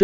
Chương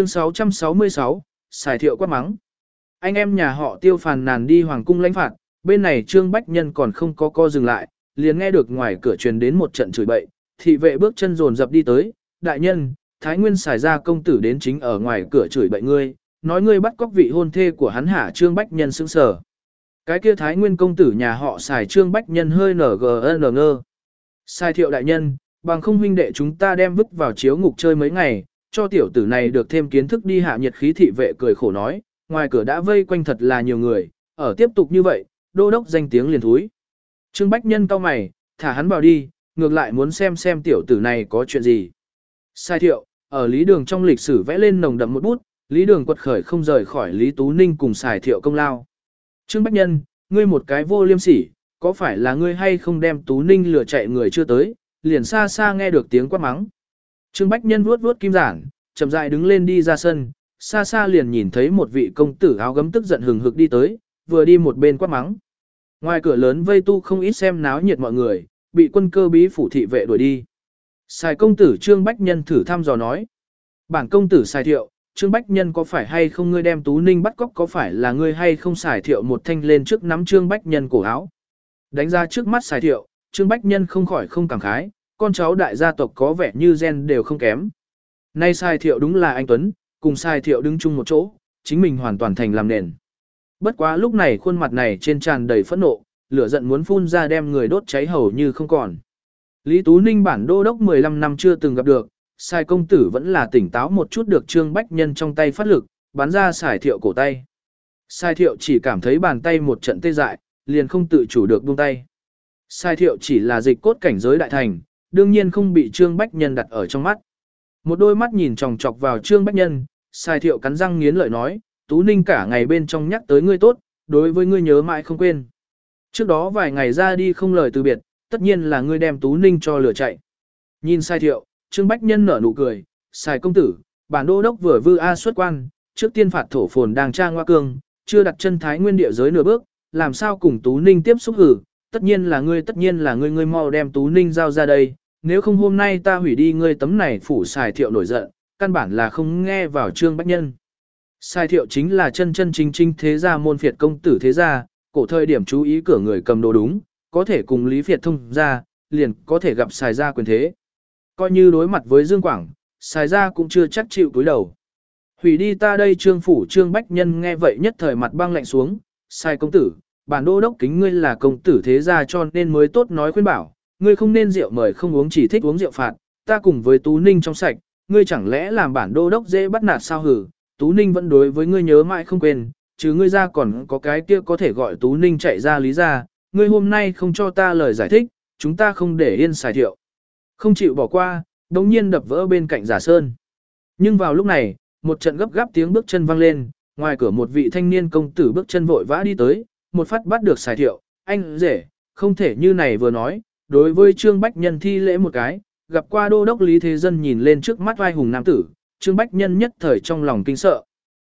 666, xài thiệu quát mắng. Anh em nhà họ Tiêu phàn nàn đi hoàng cung lãnh phạt, bên này Trương Bách Nhân còn không có co dừng lại, liền nghe được ngoài cửa truyền đến một trận chửi bậy, thị vệ bước chân dồn dập đi tới, đại nhân, Thái Nguyên xài ra công tử đến chính ở ngoài cửa chửi bậy ngươi, nói ngươi bắt cóc vị hôn thê của hắn hả? Trương Bách Nhân sững sờ. Cái kia Thái Nguyên công tử nhà họ xài? Trương Bách Nhân hơi ngơ. Xài thiệu đại nhân, bằng không huynh đệ chúng ta đem vứt vào chiếu ngục chơi mấy ngày, cho tiểu tử này được thêm kiến thức đi hạ nhiệt khí. Thị vệ cười khổ nói, ngoài cửa đã vây quanh thật là nhiều người, ở tiếp tục như vậy, đô đốc danh tiếng liền thúi. Trương Bách Nhân cau mày, thả hắn vào đi, ngược lại muốn xem tiểu tử này có chuyện gì. Sai thiệu, ở Lý Đường trong lịch sử vẽ lên nồng đậm một bút, Lý Đường quật khởi không rời khỏi Lý Tú Ninh cùng xài thiệu công lao. Trương Bách Nhân, ngươi một cái vô liêm sỉ, có phải là ngươi hay không đem Tú Ninh lừa chạy người chưa tới, liền xa xa nghe được tiếng quát mắng. Trương Bách Nhân vuốt kim giản, chậm rãi đứng lên đi ra sân, xa xa liền nhìn thấy một vị công tử áo gấm tức giận hừng hực đi tới, vừa đi một bên quát mắng. Ngoài cửa lớn vây tu không ít xem náo nhiệt mọi người, bị quân cơ bí phủ thị vệ đuổi đi. Xài công tử Trương Bách Nhân thử thăm dò nói. Bản công tử xài thiệu, Trương Bách Nhân có phải hay không ngươi đem Tú Ninh bắt cóc, có phải là ngươi hay không? Xài thiệu một thanh lên trước nắm Trương Bách Nhân cổ áo. Đánh ra trước mắt xài thiệu, Trương Bách Nhân không khỏi không cảm khái, con cháu đại gia tộc có vẻ như gen đều không kém. Nay xài thiệu đúng là anh Tuấn, cùng xài thiệu đứng chung một chỗ, chính mình hoàn toàn thành làm nền. Bất quá lúc này khuôn mặt này trên tràn đầy phẫn nộ, lửa giận muốn phun ra đem người đốt cháy hầu như không còn. Lý Tú Ninh bản đô đốc 15 năm chưa từng gặp được, xài công tử vẫn là tỉnh táo một chút được Trương Bách Nhân trong tay phát lực, bắn ra xài thiệu cổ tay. Xài thiệu chỉ cảm thấy bàn tay một trận tê dại, liền không tự chủ được buông tay. Xài thiệu chỉ là dịch cốt cảnh giới đại thành, đương nhiên không bị Trương Bách Nhân đặt ở trong mắt. Một đôi mắt nhìn chòng chọc vào Trương Bách Nhân, xài thiệu cắn răng nghiến lợi nói, Tú Ninh cả ngày bên trong nhắc tới ngươi tốt, đối với ngươi nhớ mãi không quên. Trước đó vài ngày ra đi không lời từ biệt, tất nhiên là ngươi đem Tú Ninh cho lửa chạy. Nhìn xài thiệu, Trương Bách Nhân nở nụ cười, xài công tử, bản đô đốc vừa vư A xuất quan, trước tiên phạt thổ phồn đang trang hoa cương, chưa đặt chân Thái Nguyên địa giới nửa bước, làm sao cùng Tú Ninh tiếp xúc hử, tất nhiên là ngươi mau đem Tú Ninh giao ra đây, nếu không hôm nay ta hủy đi ngươi tấm này phủ. Xài thiệu nổi giận, căn bản là không nghe vào Trương Bách Nhân. Xài thiệu chính là chân chính thế gia môn phiệt công tử thế gia, cổ thời điểm chú ý cửa người cầm đồ đúng, có thể cùng Lý Việt thông ra, liền có thể gặp xài gia quyền thế. Coi như đối mặt với Dương Quảng, xài gia cũng chưa chắc chịu cúi đầu. Hủy đi ta đây Trương phủ. Trương Bách Nhân nghe vậy nhất thời mặt băng lạnh xuống, xài công tử, bản đô đốc kính ngươi là công tử thế gia cho nên mới tốt nói khuyên bảo, ngươi không nên rượu mời không uống, chỉ thích uống rượu phạt, ta cùng với Tú Ninh trong sạch, ngươi chẳng lẽ làm bản đô đốc dễ bắt nạt sao hử? Tú Ninh vẫn đối với ngươi nhớ mãi không quên, chứ ngươi ra còn có cái kia có thể gọi Tú Ninh chạy ra lý ra, ngươi hôm nay không cho ta lời giải thích, chúng ta không để yên. Xài thiệu không chịu bỏ qua, đống nhiên đập vỡ bên cạnh Giả Sơn. Nhưng vào lúc này, một trận gấp gáp tiếng bước chân vang lên, ngoài cửa một vị thanh niên công tử bước chân vội vã đi tới, một phát bắt được xài thiệu, anh rể, không thể như này vừa nói, đối với Trương Bách Nhân thi lễ một cái, gặp qua đô đốc. Lý Thế Dân nhìn lên trước mắt vai hùng nam tử, Trương Bách Nhân nhất thời trong lòng kinh sợ.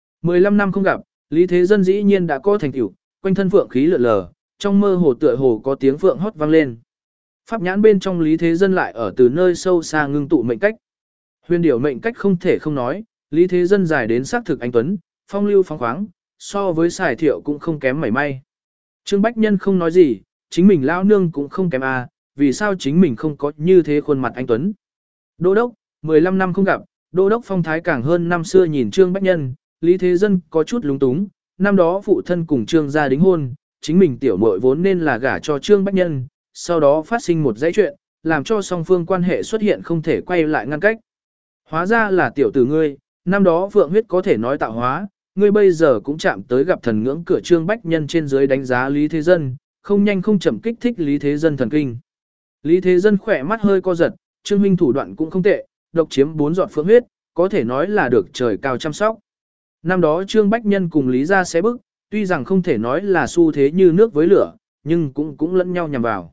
15 năm không gặp, Lý Thế Dân dĩ nhiên đã có thành tựu, quanh thân phượng khí lượn lờ, trong mơ hồ tựa hồ có tiếng phượng hót vang lên. Pháp nhãn bên trong Lý Thế Dân lại ở từ nơi sâu xa ngưng tụ mệnh cách. Huyền điểu mệnh cách không thể không nói, Lý Thế Dân dài đến xác thực anh tuấn, phong lưu phóng khoáng, so với xài thiệu cũng không kém mảy may. Trương Bách Nhân không nói gì, chính mình lão nương cũng không kém à, vì sao chính mình không có như thế khuôn mặt anh tuấn. Đô đốc, 15 năm không gặp, đô đốc phong thái càng hơn năm xưa. Nhìn Trương Bách Nhân, Lý Thế Dân có chút lúng túng, năm đó phụ thân cùng Trương gia đính hôn, chính mình tiểu muội vốn nên là gả cho Trương Bách Nhân, sau đó phát sinh một dãy chuyện, làm cho song phương quan hệ xuất hiện không thể quay lại ngăn cách. Hóa ra là tiểu tử ngươi, năm đó vượng huyết có thể nói tạo hóa, ngươi bây giờ cũng chạm tới gặp thần ngưỡng cửa. Trương Bách Nhân trên dưới đánh giá Lý Thế Dân, không nhanh không chậm kích thích Lý Thế Dân thần kinh. Lý Thế Dân khỏe mắt hơi co giật, Trương huynh thủ đoạn cũng không tệ, độc chiếm 4 giọt phượng huyết, có thể nói là được trời cao chăm sóc. Năm đó Trương Bách Nhân cùng Lý gia xé bức, tuy rằng không thể nói là xu thế như nước với lửa, nhưng cũng lẫn nhau nhằm vào.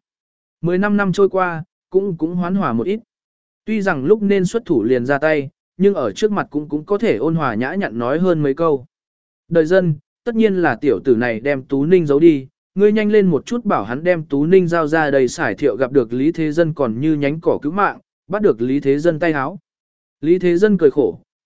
15 năm trôi qua, cũng hoán hòa một ít. Tuy rằng lúc nên xuất thủ liền ra tay, nhưng ở trước mặt cũng có thể ôn hòa nhã nhặn nói hơn mấy câu. Đời dân, tất nhiên là tiểu tử này đem Tú Ninh giấu đi, ngươi nhanh lên một chút bảo hắn đem Tú Ninh giao ra đây. Xài thiệu gặp được Lý Thế Dân còn như nhánh cỏ cứu mạng, bắt được Lý Thế Dân tay háo. Lý Thế Dân cười khổ,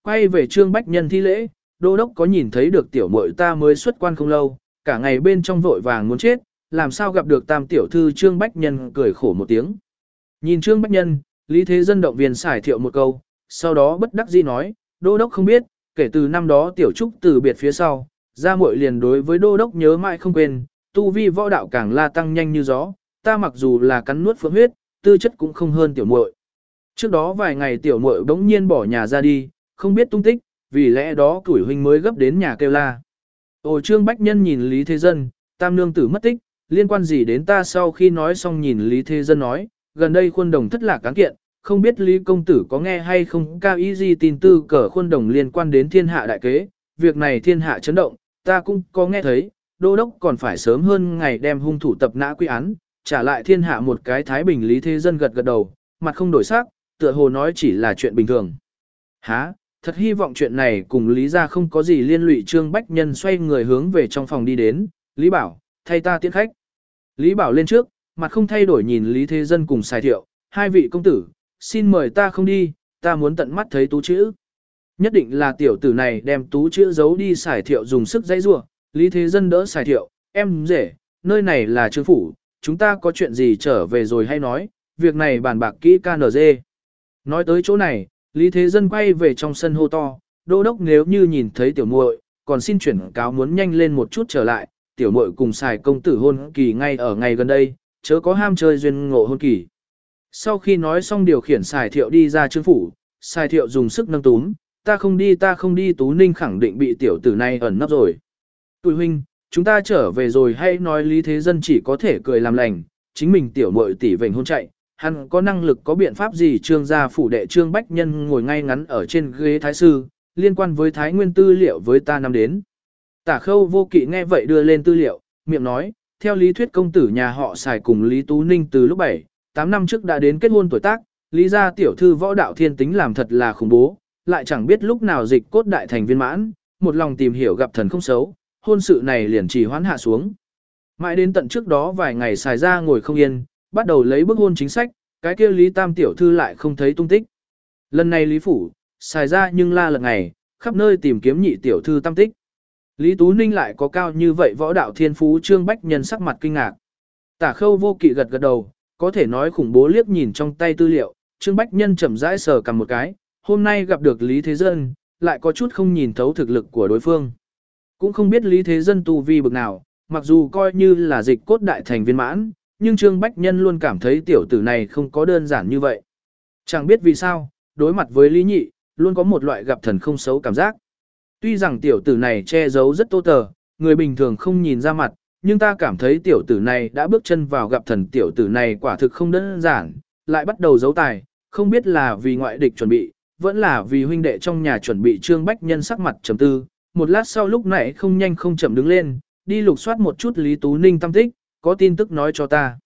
quay về Trương Bách Nhân thi lễ, đô đốc có nhìn thấy được tiểu muội ta mới xuất quan không lâu, cả ngày bên trong vội vàng muốn chết, làm sao gặp được tam tiểu thư. Trương Bách Nhân cười khổ một tiếng. Nhìn Trương Bách Nhân, Lý Thế Dân động viên xài thiệu một câu, sau đó bất đắc dĩ nói, đô đốc không biết, kể từ năm đó tiểu trúc từ biệt phía sau, gia muội liền đối với đô đốc nhớ mãi không quên, tu vi võ đạo càng la tăng nhanh như gió, ta mặc dù là cắn nuốt phượng huyết, tư chất cũng không hơn tiểu muội. Trước đó vài ngày tiểu muội bỗng nhiên bỏ nhà ra đi, không biết tung tích, vì lẽ đó tuổi huynh mới gấp đến nhà kêu la. Ồ, Trương Bách Nhân nhìn Lý Thế Dân, tam nương tử mất tích, liên quan gì đến ta? Sau khi nói xong nhìn Lý Thế Dân nói, gần đây Khuôn Đồng thất lạc cán kiện, không biết Lý công tử có nghe hay không? Cao ý gì tin tư cờ Khuôn Đồng liên quan đến thiên hạ đại kế, việc này thiên hạ chấn động, ta cũng có nghe thấy, đô đốc còn phải sớm hơn ngày đem hung thủ tập nã quy án, trả lại thiên hạ một cái thái bình. Lý Thế Dân gật gật đầu, mặt không đổi sắc, tựa hồ nói chỉ là chuyện bình thường. Hả? Thật hy vọng chuyện này cùng Lý gia không có gì liên lụy. Trương Bách Nhân xoay người hướng về trong phòng đi đến, Lý Bảo, thay ta tiễn khách. Lý Bảo lên trước, mặt không thay đổi nhìn Lý Thế Dân cùng Sài Thiệu, hai vị công tử, xin mời ta không đi, ta muốn tận mắt thấy tú chữ. Nhất định là tiểu tử này đem tú chữ giấu đi. Sài Thiệu dùng sức dãy rủa. Lý Thế Dân đỡ Sài Thiệu, em rể, nơi này là Trương phủ, chúng ta có chuyện gì trở về rồi hay nói, việc này bàn bạc kỹ KNG. Nói tới chỗ này, Lý Thế Dân quay về trong sân hô to, đô đốc nếu như nhìn thấy tiểu muội, còn xin chuyển cáo muốn nhanh lên một chút trở lại, tiểu muội cùng Sài công tử hôn kỳ ngay ở ngày gần đây, chớ có ham chơi duyên ngộ hôn kỳ. Sau khi nói xong điều khiển Sài Thiệu đi ra Trương phủ, Sài Thiệu dùng sức nâng túm, ta không đi. Tú Ninh khẳng định bị tiểu tử này ẩn nấp rồi. Tụi huynh, chúng ta trở về rồi hay nói? Lý Thế Dân chỉ có thể cười làm lành, chính mình tiểu muội tỷ vệnh hôn chạy, hắn có năng lực có biện pháp gì? Trương gia phủ đệ Trương Bách Nhân ngồi ngay ngắn ở trên ghế thái sư, liên quan với thái nguyên tư liệu với ta năm đến. Tả Khâu Vô Kỵ nghe vậy đưa lên tư liệu, miệng nói, theo lý thuyết công tử nhà họ Sài cùng Lý Tú Ninh từ lúc 7-8 năm trước đã đến kết hôn tuổi tác, Lý gia tiểu thư võ đạo thiên tính làm thật là khủng bố, lại chẳng biết lúc nào dịch cốt đại thành viên mãn, một lòng tìm hiểu gặp thần không xấu, hôn sự này liền trì hoãn hạ xuống. Mãi đến tận trước đó vài ngày Sài ra ngồi không yên, bắt đầu lấy bức hôn chính sách, cái kia Lý Tam tiểu thư lại không thấy tung tích. Lần này Lý phủ, Sài ra nhưng la lật ngày, khắp nơi tìm kiếm nhị tiểu thư tam tích. Lý Tú Ninh lại có cao như vậy võ đạo thiên phú? Trương Bách Nhân sắc mặt kinh ngạc. Tả Khâu Vô Kỵ gật gật đầu, có thể nói khủng bố. Liếc nhìn trong tay tư liệu, Trương Bách Nhân chậm rãi sờ cầm một cái, hôm nay gặp được Lý Thế Dân, lại có chút không nhìn thấu thực lực của đối phương. Cũng không biết Lý Thế Dân tu vi bực nào, mặc dù coi như là dịch cốt đại thành viên mãn, nhưng Trương Bách Nhân luôn cảm thấy tiểu tử này không có đơn giản như vậy. Chẳng biết vì sao, đối mặt với Lý Nhị, luôn có một loại gặp thần không xấu cảm giác. Tuy rằng tiểu tử này che giấu rất tô tờ, người bình thường không nhìn ra mặt, nhưng ta cảm thấy tiểu tử này đã bước chân vào gặp thần. Tiểu tử này quả thực không đơn giản, lại bắt đầu giấu tài, không biết là vì ngoại địch chuẩn bị, vẫn là vì huynh đệ trong nhà chuẩn bị. Trương Bách Nhân sắc mặt trầm tư, một lát sau lúc nãy không nhanh không chậm đứng lên, đi lục soát một chút Lý Tú Ninh tâm tích, có tin tức nói cho ta.